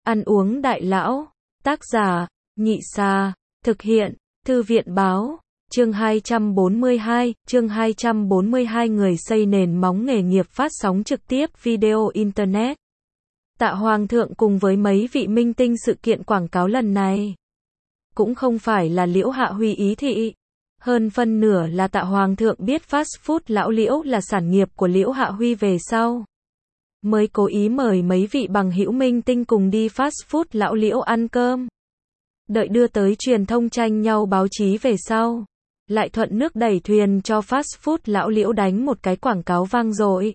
Ăn uống đại lão. Tác giả, Nhị Sa. Thực hiện, Thư viện Báo. Chương 242, người xây nền móng nghề nghiệp phát sóng trực tiếp video Internet. Tạ Hoàng thượng cùng với mấy vị minh tinh sự kiện quảng cáo lần này. Cũng không phải là Liễu Hạ Huy ý thị. Hơn phân nửa là Tạ Hoàng thượng biết fast food lão Liễu là sản nghiệp của Liễu Hạ Huy về sau. Mới cố ý mời mấy vị bằng hữu minh tinh cùng đi fast food lão Liễu ăn cơm. Đợi đưa tới truyền thông tranh nhau báo chí về sau. Lại thuận nước đẩy thuyền cho fast food lão Liễu đánh một cái quảng cáo vang dội.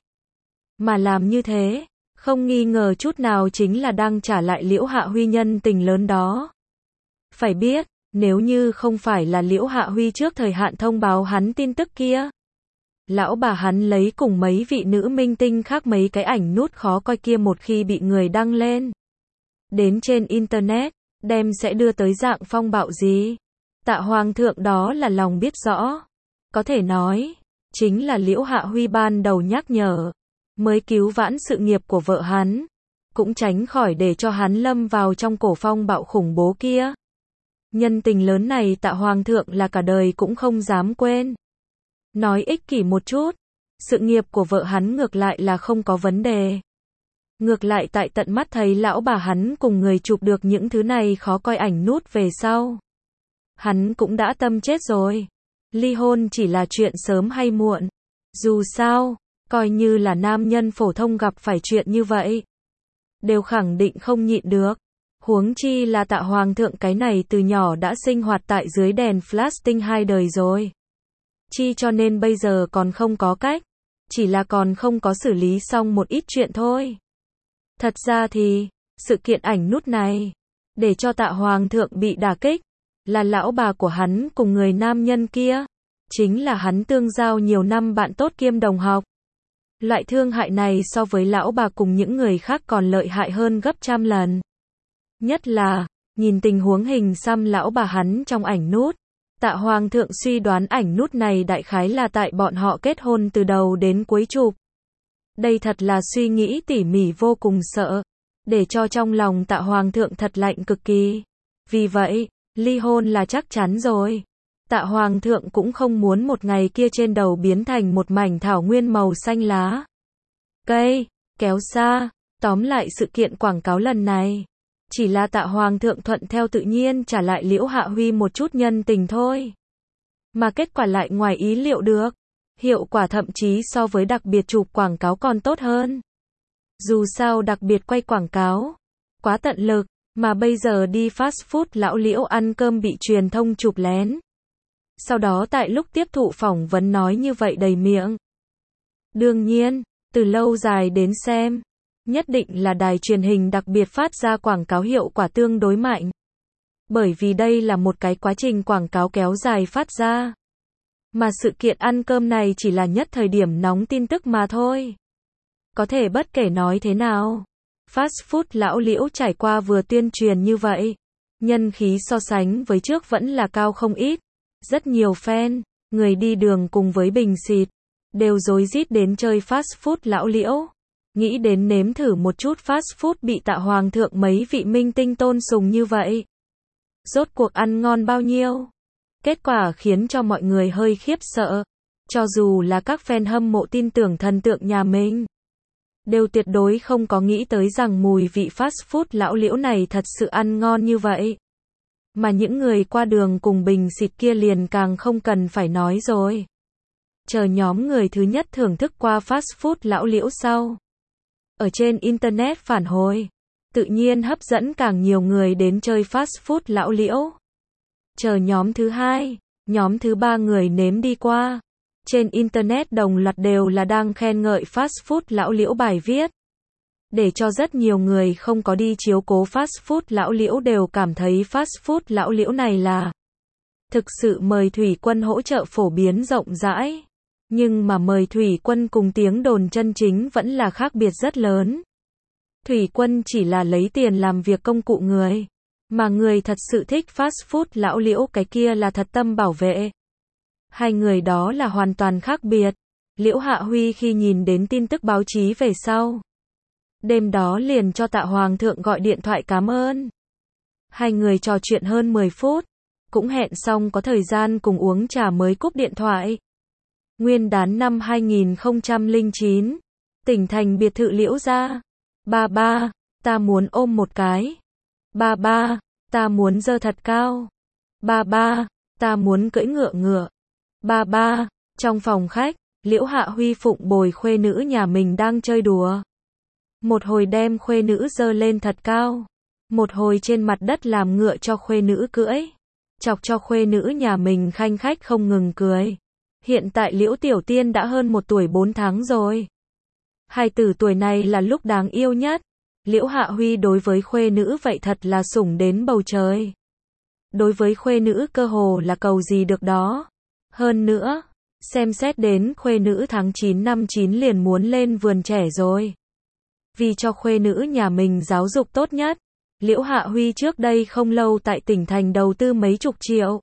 Mà làm như thế, không nghi ngờ chút nào chính là đang trả lại Liễu Hạ Huy nhân tình lớn đó. Phải biết, nếu như không phải là Liễu Hạ Huy trước thời hạn thông báo hắn tin tức kia, lão bà hắn lấy cùng mấy vị nữ minh tinh khác mấy cái ảnh nút khó coi kia một khi bị người đăng lên đến trên Internet, đem sẽ đưa tới dạng phong bạo gì. Tạ Hoàng thượng đó là lòng biết rõ. Có thể nói, chính là Liễu Hạ Huy ban đầu nhắc nhở, mới cứu vãn sự nghiệp của vợ hắn, cũng tránh khỏi để cho hắn lâm vào trong cổ phong bạo khủng bố kia. Nhân tình lớn này Tạ Hoàng thượng là cả đời cũng không dám quên. Nói ích kỷ một chút, sự nghiệp của vợ hắn ngược lại là không có vấn đề. Ngược lại tại tận mắt thấy lão bà hắn cùng người chụp được những thứ này khó coi ảnh nút về sau. Hắn cũng đã tâm chết rồi. Ly hôn chỉ là chuyện sớm hay muộn. Dù sao, coi như là nam nhân phổ thông gặp phải chuyện như vậy, đều khẳng định không nhịn được. Huống chi là Tạ Hoàng thượng cái này từ nhỏ đã sinh hoạt tại dưới đèn flash tinh 2 đời rồi. Chi cho nên bây giờ còn không có cách. Chỉ là còn không có xử lý xong một ít chuyện thôi. Thật ra thì, sự kiện ảnh nút này, để cho Tạ Hoàng thượng bị đả kích, là lão bà của hắn cùng người nam nhân kia. Chính là hắn tương giao nhiều năm bạn tốt kiêm đồng học. Loại thương hại này so với lão bà cùng những người khác còn lợi hại hơn gấp trăm lần. Nhất là, nhìn tình huống hình xăm lão bà hắn trong ảnh nút. Tạ Hoàng thượng suy đoán ảnh nút này đại khái là tại bọn họ kết hôn từ đầu đến cuối chụp. Đây thật là suy nghĩ tỉ mỉ vô cùng sợ. Để cho trong lòng Tạ Hoàng thượng thật lạnh cực kỳ. Vì vậy, ly hôn là chắc chắn rồi. Tạ Hoàng thượng cũng không muốn một ngày kia trên đầu biến thành một mảnh thảo nguyên màu xanh lá cây, kéo xa. Tóm lại sự kiện quảng cáo lần này, chỉ là Tạ Hoàng thượng thuận theo tự nhiên trả lại Liễu Hạ Huy một chút nhân tình thôi. Mà kết quả lại ngoài ý liệu được. Hiệu quả thậm chí so với đặc biệt chụp quảng cáo còn tốt hơn. Dù sao đặc biệt quay quảng cáo, quá tận lực, mà bây giờ đi fast food lão Liễu ăn cơm bị truyền thông chụp lén. Sau đó tại lúc tiếp thụ phỏng vấn nói như vậy đầy miệng. Đương nhiên, từ lâu dài đến xem, nhất định là đài truyền hình đặc biệt phát ra quảng cáo hiệu quả tương đối mạnh. Bởi vì đây là một cái quá trình quảng cáo kéo dài phát ra. Mà sự kiện ăn cơm này chỉ là nhất thời điểm nóng tin tức mà thôi. Có thể bất kể nói thế nào, fast food lão Liễu trải qua vừa tuyên truyền như vậy, nhân khí so sánh với trước vẫn là cao không ít. Rất nhiều fan, người đi đường cùng với bình xịt, đều rối rít đến chơi fast food lão Liễu. Nghĩ đến nếm thử một chút fast food bị Tạ Hoàng thượng mấy vị minh tinh tôn sùng như vậy. Rốt cuộc ăn ngon bao nhiêu? Kết quả khiến cho mọi người hơi khiếp sợ. Cho dù là các fan hâm mộ tin tưởng thần tượng nhà mình, đều tuyệt đối không có nghĩ tới rằng mùi vị fast food lão Liễu này thật sự ăn ngon như vậy. Mà những người qua đường cùng bình xịt kia liền càng không cần phải nói rồi. Chờ nhóm người thứ nhất thưởng thức qua fast food lão Liễu sau. Ở trên Internet phản hồi, tự nhiên hấp dẫn càng nhiều người đến chơi fast food lão Liễu. Chờ nhóm thứ hai, nhóm thứ ba người nếm đi qua. Trên Internet đồng loạt đều là đang khen ngợi fast food lão Liễu bài viết. Để cho rất nhiều người không có đi chiếu cố fast food lão Liễu đều cảm thấy fast food lão Liễu này là thực sự mời Thủy Quân hỗ trợ phổ biến rộng rãi. Nhưng mà mời Thủy Quân cùng tiếng đồn chân chính vẫn là khác biệt rất lớn. Thủy Quân chỉ là lấy tiền làm việc công cụ người. Mà người thật sự thích fast food lão Liễu cái kia là thật tâm bảo vệ. Hai người đó là hoàn toàn khác biệt. Liễu Hạ Huy khi nhìn đến tin tức báo chí về sau, Đêm đó liền cho Tạ Hoàng thượng gọi điện thoại cảm ơn. Hai người trò chuyện hơn 10 phút, cũng hẹn xong có thời gian cùng uống trà mới cúp điện thoại. Nguyên đán năm 2009, tỉnh thành biệt thự Liễu gia. Ba ba, ta muốn ôm một cái. Ba ba, ta muốn giơ thật cao. Ba ba, ta muốn cưỡi ngựa ngựa. Ba ba, trong phòng khách, Liễu Hạ Huy phụng bồi khuê nữ nhà mình đang chơi đùa. Một hồi đem khuê nữ giơ lên thật cao, một hồi trên mặt đất làm ngựa cho khuê nữ cưỡi, chọc cho khuê nữ nhà mình khanh khách không ngừng cười. Hiện tại Liễu Tiểu Tiên đã hơn 1 tuổi 4 tháng rồi. Hài tử tuổi này là lúc đáng yêu nhất. Liễu Hạ Huy đối với khuê nữ vậy thật là sủng đến bầu trời. Đối với khuê nữ cơ hồ là cầu gì được đó. Hơn nữa, xem xét đến khuê nữ tháng 9 năm 9 liền muốn lên vườn trẻ rồi. Vì cho khuê nữ nhà mình giáo dục tốt nhất, Liễu Hạ Huy trước đây không lâu tại tỉnh thành đầu tư mấy chục triệu.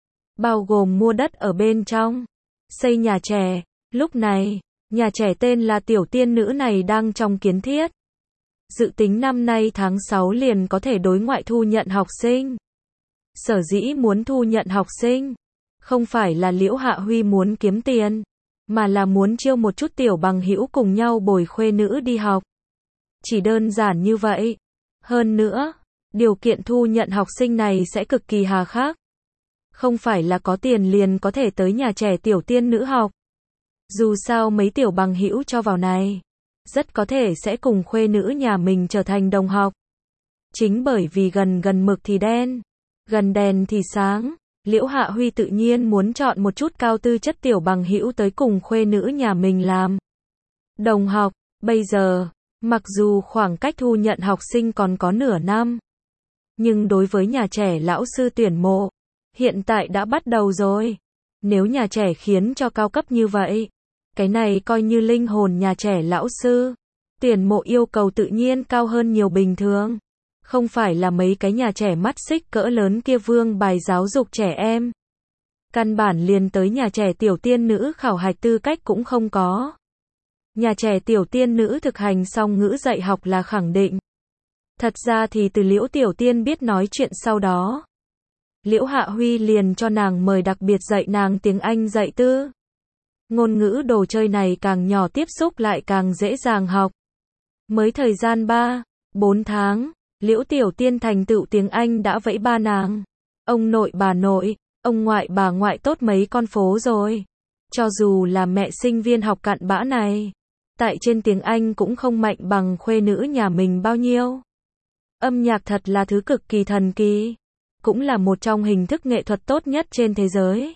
Bao gồm mua đất ở bên trong, xây nhà trẻ. Lúc này, nhà trẻ tên là Tiểu Tiên Nữ này đang trong kiến thiết. Dự tính năm nay tháng 6 liền có thể đối ngoại thu nhận học sinh. Sở dĩ muốn thu nhận học sinh, không phải là Liễu Hạ Huy muốn kiếm tiền, mà là muốn chiêu một chút tiểu bằng hữu cùng nhau bồi khuê nữ đi học. Chỉ đơn giản như vậy. Hơn nữa, điều kiện thu nhận học sinh này sẽ cực kỳ hà khắc. Không phải là có tiền liền có thể tới nhà trẻ Tiểu Tiên Nữ học. Dù sao mấy tiểu bằng hữu cho vào này, rất có thể sẽ cùng khuê nữ nhà mình trở thành đồng học. Chính bởi vì gần mực thì đen, gần đèn thì sáng, Liễu Hạ Huy tự nhiên muốn chọn một chút cao tư chất tiểu bằng hữu tới cùng khuê nữ nhà mình làm đồng học. Bây giờ, mặc dù khoảng cách thu nhận học sinh còn có nửa năm, nhưng đối với nhà trẻ lão sư tuyển mộ, hiện tại đã bắt đầu rồi. Nếu nhà trẻ khiến cho cao cấp như vậy, cái này coi như linh hồn nhà trẻ lão sư. Tuyển mộ yêu cầu tự nhiên cao hơn nhiều bình thường. Không phải là mấy cái nhà trẻ mắt xích cỡ lớn kia vương bài giáo dục trẻ em. Căn bản liền tới nhà trẻ Tiểu Tiên Nữ khảo hạch tư cách cũng không có. Nhà trẻ Tiểu Tiên Nữ thực hành song ngữ dạy học là khẳng định. Thật ra thì từ Liễu Tiểu Tiên biết nói chuyện sau đó, Liễu Hạ Huy liền cho nàng mời đặc biệt dạy nàng tiếng Anh dạy tư. Ngôn ngữ đồ chơi này càng nhỏ tiếp xúc lại càng dễ dàng học. Mới thời gian 3-4 tháng, Liễu Tiểu Tiên thành tựu tiếng Anh đã vẫy ba nàng. Ông nội bà nội, ông ngoại bà ngoại tốt mấy con phố rồi. Cho dù là mẹ sinh viên học cặn bã này, tại trên tiếng Anh cũng không mạnh bằng khuê nữ nhà mình bao nhiêu. Âm nhạc thật là thứ cực kỳ thần kỳ, cũng là một trong hình thức nghệ thuật tốt nhất trên thế giới.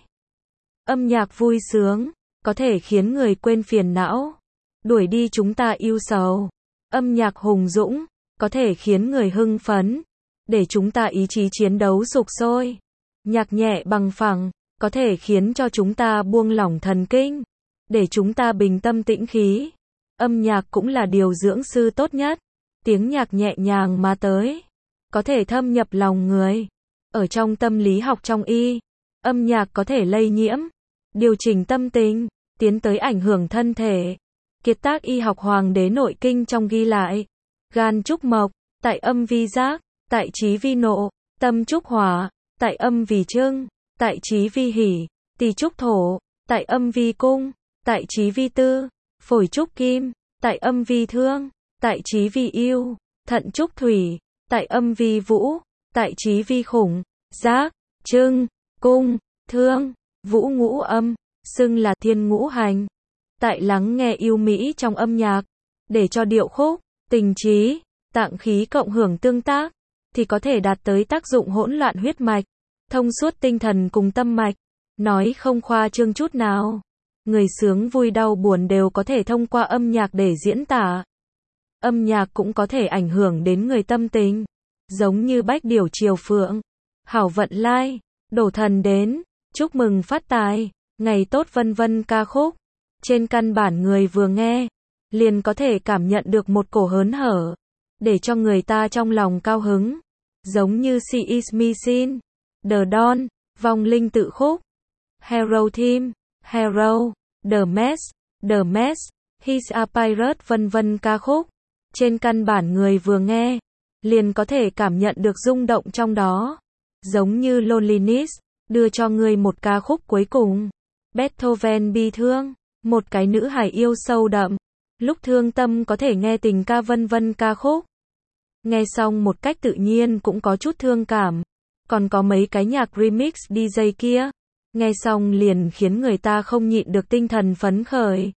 Âm nhạc vui sướng, có thể khiến người quên phiền não, đuổi đi chúng ta ưu sầu. Âm nhạc hùng dũng, có thể khiến người hưng phấn, để chúng ta ý chí chiến đấu sục sôi. Nhạc nhẹ bằng phẳng, có thể khiến cho chúng ta buông lỏng thần kinh, để chúng ta bình tâm tĩnh khí. Âm nhạc cũng là điều dưỡng sư tốt nhất. Tiếng nhạc nhẹ nhàng mà tới, có thể thâm nhập lòng người. Ở trong tâm lý học trong y, âm nhạc có thể lây nhiễm, điều chỉnh tâm tình, tiến tới ảnh hưởng thân thể. Kiệt tác y học Hoàng đế nội kinh trong ghi lại, gan trúc mộc, tại âm vi giác, tại trí vi nộ, tâm trúc hỏa, tại âm vì trưng, tại trí vi hỉ, tỳ trúc thổ, tại âm vi cung, tại trí vi tư, phổi trúc kim, tại âm vi thương, tại trí vi yêu, thận trúc thủy, tại âm vi vũ, tại trí vi khủng, giác, trưng, cung, thương, vũ ngũ âm, xưng là thiên ngũ hành. Tại lắng nghe yêu mỹ trong âm nhạc, để cho điệu khúc, tình trí, tạng khí cộng hưởng tương tác, thì có thể đạt tới tác dụng hỗn loạn huyết mạch, thông suốt tinh thần cùng tâm mạch. Nói không khoa trương chút nào, người sướng vui đau buồn đều có thể thông qua âm nhạc để diễn tả. Âm nhạc cũng có thể ảnh hưởng đến người tâm tình, giống như bách điểu triều phượng, hảo vận lai, đổ thần đến, chúc mừng phát tài, ngày tốt vân vân ca khúc. Trên căn bản người vừa nghe, liền có thể cảm nhận được một cổ hớn hở, để cho người ta trong lòng cao hứng. Giống như She Is Missing, The Dawn, vong linh tự khúc, Hero Theme, Hero, The Mess, His a Pirate vân vân ca khúc. Trên căn bản người vừa nghe, liền có thể cảm nhận được rung động trong đó. Giống như Loneliness, đưa cho người một ca khúc cuối cùng. Beethoven bi thương, một cái nữ hài yêu sâu đậm. Lúc thương tâm có thể nghe tình ca vân vân ca khúc. Nghe xong một cách tự nhiên cũng có chút thương cảm. Còn có mấy cái nhạc remix DJ kia. Nghe xong liền khiến người ta không nhịn được tinh thần phấn khởi.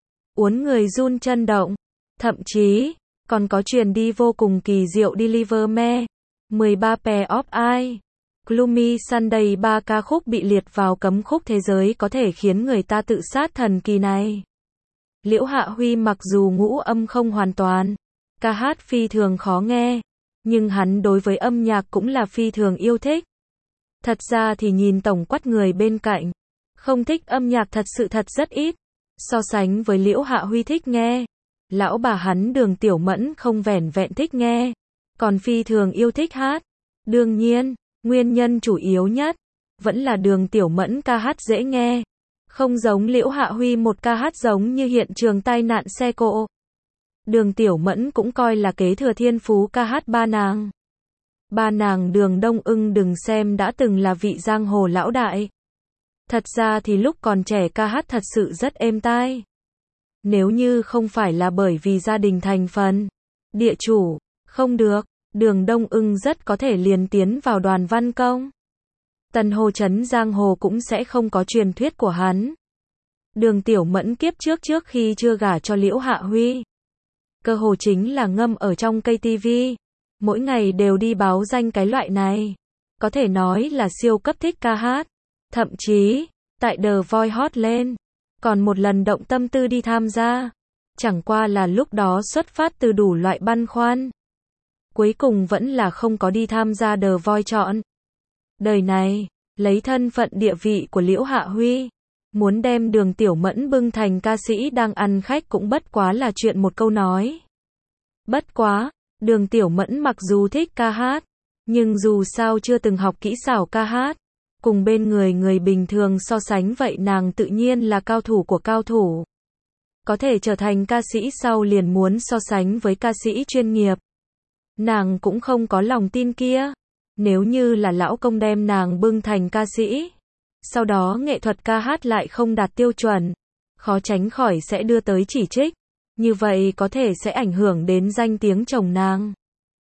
Uốn người run chân động. Thậm chí, còn có truyền đi vô cùng kỳ diệu Deliver Me. 13 Pair of Eyes. Gloomy Sunday, 3 ca khúc bị liệt vào cấm khúc thế giới có thể khiến người ta tự sát thần kỳ này. Liễu Hạ Huy mặc dù ngũ âm không hoàn toàn, ca hát phi thường khó nghe, nhưng hắn đối với âm nhạc cũng là phi thường yêu thích. Thật ra thì nhìn tổng quát người bên cạnh, không thích âm nhạc thật sự thật rất ít. So sánh với Liễu Hạ Huy thích nghe, lão bà hắn Đường Tiểu Mẫn không vẻn vẹn thích nghe, còn phi thường yêu thích hát. Đương nhiên, nguyên nhân chủ yếu nhất vẫn là Đường Tiểu Mẫn ca hát dễ nghe, không giống Liễu Hạ Huy một ca hát giống như hiện trường tai nạn xe cộ. Đường Tiểu Mẫn cũng coi là kế thừa thiên phú ca hát ba nàng. Ba nàng Đường Đông Ưng đừng xem đã từng là vị giang hồ lão đại. Thật ra thì lúc còn trẻ ca hát thật sự rất êm tai. Nếu như không phải là bởi vì gia đình thành phần, địa chủ, không được, Đường Đông Ưng rất có thể liền tiến vào đoàn văn công. Tần Hồ Trấn giang hồ cũng sẽ không có truyền thuyết của hắn. Đường Tiểu Mẫn kiếp trước khi chưa gả cho Liễu Hạ Huy, cơ hồ chính là ngâm ở trong cây tivi, mỗi ngày đều đi báo danh cái loại này. Có thể nói là siêu cấp thích ca hát. Thậm chí, tại The Voice hot lên, còn một lần động tâm tư đi tham gia. Chẳng qua là lúc đó xuất phát từ đủ loại băn khoăn. Cuối cùng vẫn là không có đi tham gia The Voice chọn. Đời này, lấy thân phận địa vị của Liễu Hạ Huy, muốn đem Đường Tiểu Mẫn bưng thành ca sĩ đang ăn khách cũng bất quá là chuyện một câu nói. Bất quá, Đường Tiểu Mẫn mặc dù thích ca hát, nhưng dù sao chưa từng học kỹ xảo ca hát. Cùng bên người bình thường so sánh vậy nàng tự nhiên là cao thủ của cao thủ. Có thể trở thành ca sĩ sau liền muốn so sánh với ca sĩ chuyên nghiệp. Nàng cũng không có lòng tin kia. Nếu như là lão công đem nàng bưng thành ca sĩ, sau đó nghệ thuật ca hát lại không đạt tiêu chuẩn, khó tránh khỏi sẽ đưa tới chỉ trích. Như vậy có thể sẽ ảnh hưởng đến danh tiếng chồng nàng.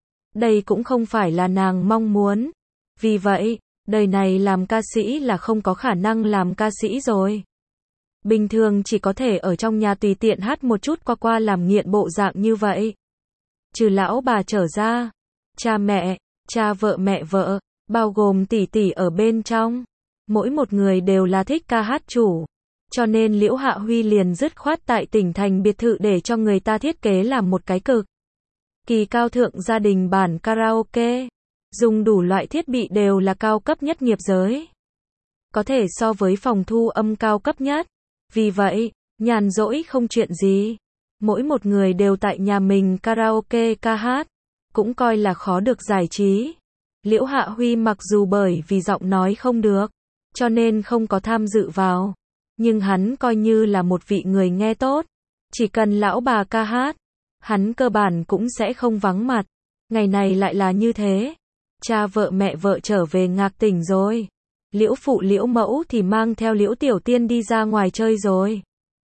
Đây cũng không phải là nàng mong muốn. Vì vậy, đời này làm ca sĩ là không có khả năng làm ca sĩ rồi. Bình thường chỉ có thể ở trong nhà tùy tiện hát một chút qua làm nghiện bộ dạng như vậy. Trừ lão bà trở ra, cha mẹ, cha vợ mẹ vợ, bao gồm tỷ tỷ ở bên trong. Mỗi một người đều là thích ca hát chủ. Cho nên Liễu Hạ Huy liền dứt khoát tại tỉnh thành biệt thự để cho người ta thiết kế làm một cái cực kỳ cao thượng gia đình bản karaoke. Dùng đủ loại thiết bị đều là cao cấp nhất nghiệp giới. Có thể so với phòng thu âm cao cấp nhất. Vì vậy, nhàn rỗi không chuyện gì. Mỗi một người đều tại nhà mình karaoke ca hát. Cũng coi là khó được giải trí. Liễu Hạ Huy mặc dù bởi vì giọng nói không được, cho nên không có tham dự vào. Nhưng hắn coi như là một vị người nghe tốt. Chỉ cần lão bà ca hát, hắn cơ bản cũng sẽ không vắng mặt. Ngày này lại là như thế. Cha vợ mẹ vợ trở về ngạc tỉnh rồi. Liễu phụ Liễu mẫu thì mang theo Liễu Tiểu Tiên đi ra ngoài chơi rồi.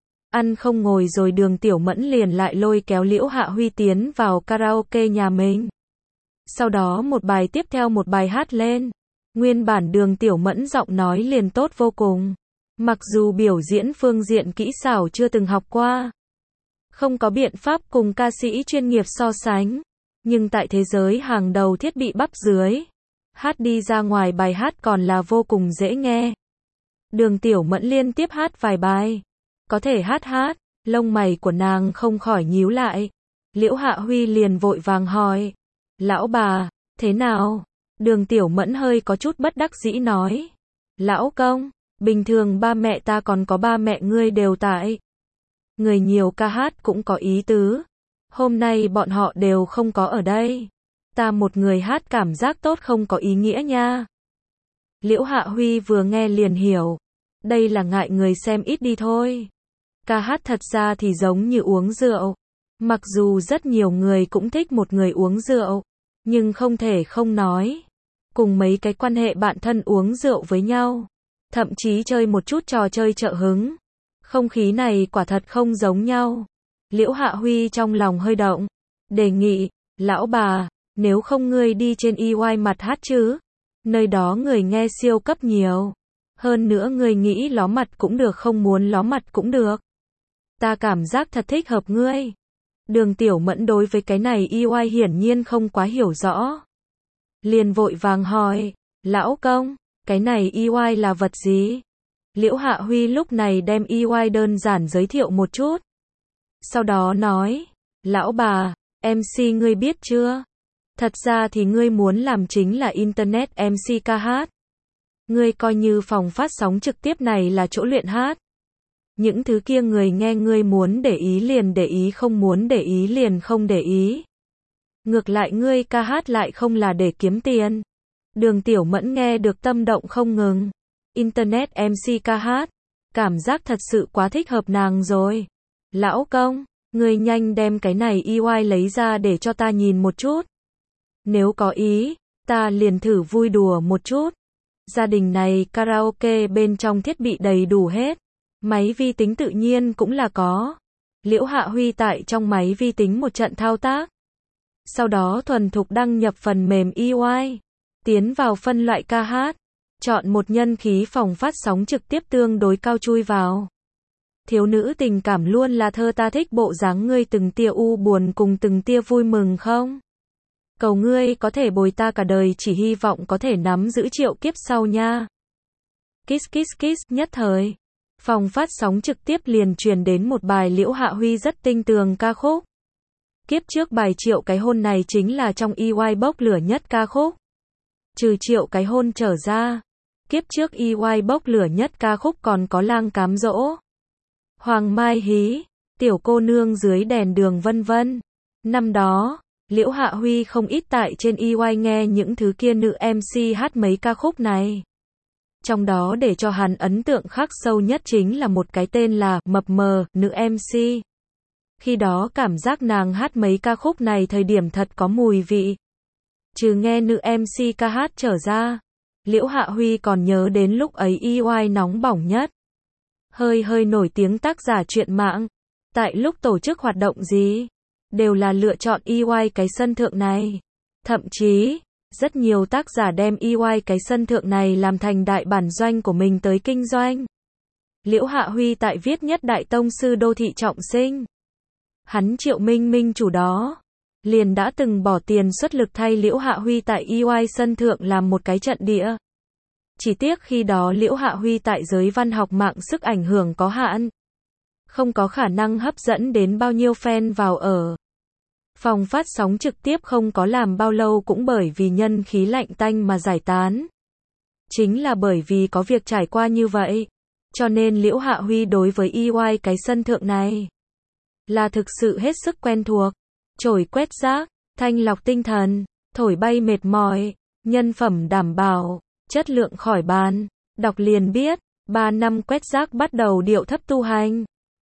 Ăn không ngồi rồi Đường Tiểu Mẫn liền lại lôi kéo Liễu Hạ Huy tiến vào karaoke nhà mình. Sau đó một bài tiếp theo một bài hát lên. Nguyên bản Đường Tiểu Mẫn giọng nói liền tốt vô cùng. Mặc dù biểu diễn phương diện kỹ xảo chưa từng học qua, không có biện pháp cùng ca sĩ chuyên nghiệp so sánh, nhưng tại thế giới hàng đầu thiết bị bắp dưới, hát đi ra ngoài bài hát còn là vô cùng dễ nghe. Đường Tiểu Mẫn liên tiếp hát vài bài, có thể hát, lông mày của nàng không khỏi nhíu lại. Liễu Hạ Huy liền vội vàng hỏi, lão bà, thế nào? Đường Tiểu Mẫn hơi có chút bất đắc dĩ nói, lão công, bình thường ba mẹ ta còn có ba mẹ ngươi đều tại. Người nhiều ca hát cũng có ý tứ. Hôm nay bọn họ đều không có ở đây. Ta một người hát cảm giác tốt không có ý nghĩa nha. Liễu Hạ Huy vừa nghe liền hiểu. Đây là ngại người xem ít đi thôi. Ca hát thật ra thì giống như uống rượu. Mặc dù rất nhiều người cũng thích một người uống rượu, nhưng không thể không nói. Cùng mấy cái quan hệ bạn thân uống rượu với nhau, thậm chí chơi một chút trò chơi trợ hứng. Không khí này quả thật không giống nhau. Liễu Hạ Huy trong lòng hơi động. Đề nghị, lão bà, nếu không ngươi đi trên EY mặt hát chứ? Nơi đó người nghe siêu cấp nhiều. Hơn nữa ngươi nghĩ ló mặt cũng được không muốn ló mặt cũng được. Ta cảm giác thật thích hợp ngươi. Đường Tiểu Mẫn đối với cái này EY hiển nhiên không quá hiểu rõ. Liền vội vàng hỏi, lão công, cái này EY là vật gì? Liễu Hạ Huy lúc này đem EY đơn giản giới thiệu một chút. Sau đó nói, lão bà, MC ngươi biết chưa? Thật ra thì ngươi muốn làm chính là Internet MC ca hát. Ngươi coi như phòng phát sóng trực tiếp này là chỗ luyện hát. Những thứ kia người nghe ngươi muốn để ý liền để ý, không muốn để ý liền không để ý. Ngược lại ngươi ca hát lại không là để kiếm tiền. Đường Tiểu Mẫn nghe được tâm động không ngừng. Internet MC ca hát, cảm giác thật sự quá thích hợp nàng rồi. Lão công, ngươi nhanh đem cái này EY lấy ra để cho ta nhìn một chút. Nếu có ý, ta liền thử vui đùa một chút. Gia đình này karaoke bên trong thiết bị đầy đủ hết. Máy vi tính tự nhiên cũng là có. Liễu Hạ Huy tại trong máy vi tính một trận thao tác. Sau đó thuần thục đăng nhập phần mềm EY. Tiến vào phân loại ca hát. Chọn một nhân khí phòng phát sóng trực tiếp tương đối cao chui vào. Thiếu nữ tình cảm luôn là thơ ta thích bộ dáng ngươi từng tia u buồn cùng từng tia vui mừng không? Cầu ngươi có thể bồi ta cả đời, chỉ hy vọng có thể nắm giữ triệu kiếp sau nha. Kiss kiss kiss, nhất thời. Phòng phát sóng trực tiếp liền truyền đến một bài Liễu Hạ Huy rất tinh tường ca khúc. Kiếp trước bài Triệu cái hôn này chính là trong EY bốc lửa nhất ca khúc. Trừ Triệu cái hôn trở ra, kiếp trước EY bốc lửa nhất ca khúc còn có Lang cám dỗ, Hoàng Mai hí, Tiểu cô nương dưới đèn đường vân vân. Năm đó, Liễu Hạ Huy không ít tại trên EY nghe những thứ kia nữ MC hát mấy ca khúc này. Trong đó để cho hắn ấn tượng khắc sâu nhất chính là một cái tên là Mập Mờ, nữ MC. Khi đó cảm giác nàng hát mấy ca khúc này thời điểm thật có mùi vị. Trừ nghe nữ MC ca hát trở ra, Liễu Hạ Huy còn nhớ đến lúc ấy EY nóng bỏng nhất. Hơi nổi tiếng tác giả truyện mạng. Tại lúc tổ chức hoạt động gì, đều là lựa chọn EY cái sân thượng này. Thậm chí, rất nhiều tác giả đem EY cái sân thượng này làm thành đại bản doanh của mình tới kinh doanh. Liễu Hạ Huy tại viết nhất đại tông sư đô thị trọng sinh. Hắn Triệu Minh Minh chủ đó, liền đã từng bỏ tiền xuất lực thay Liễu Hạ Huy tại EY sân thượng làm một cái trận địa. Chỉ tiếc khi đó Liễu Hạ Huy tại giới văn học mạng sức ảnh hưởng có hạn. Không có khả năng hấp dẫn đến bao nhiêu fan vào ở. Phòng phát sóng trực tiếp không có làm bao lâu cũng bởi vì nhân khí lạnh tanh mà giải tán. Chính là bởi vì có việc trải qua như vậy, cho nên Liễu Hạ Huy đối với EY cái sân thượng này là thực sự hết sức quen thuộc. Chổi quét rác, thanh lọc tinh thần, thổi bay mệt mỏi, nhân phẩm đảm bảo, chất lượng khỏi bàn. Đọc liền biết, 3 năm quét rác bắt đầu điệu thấp tu hành.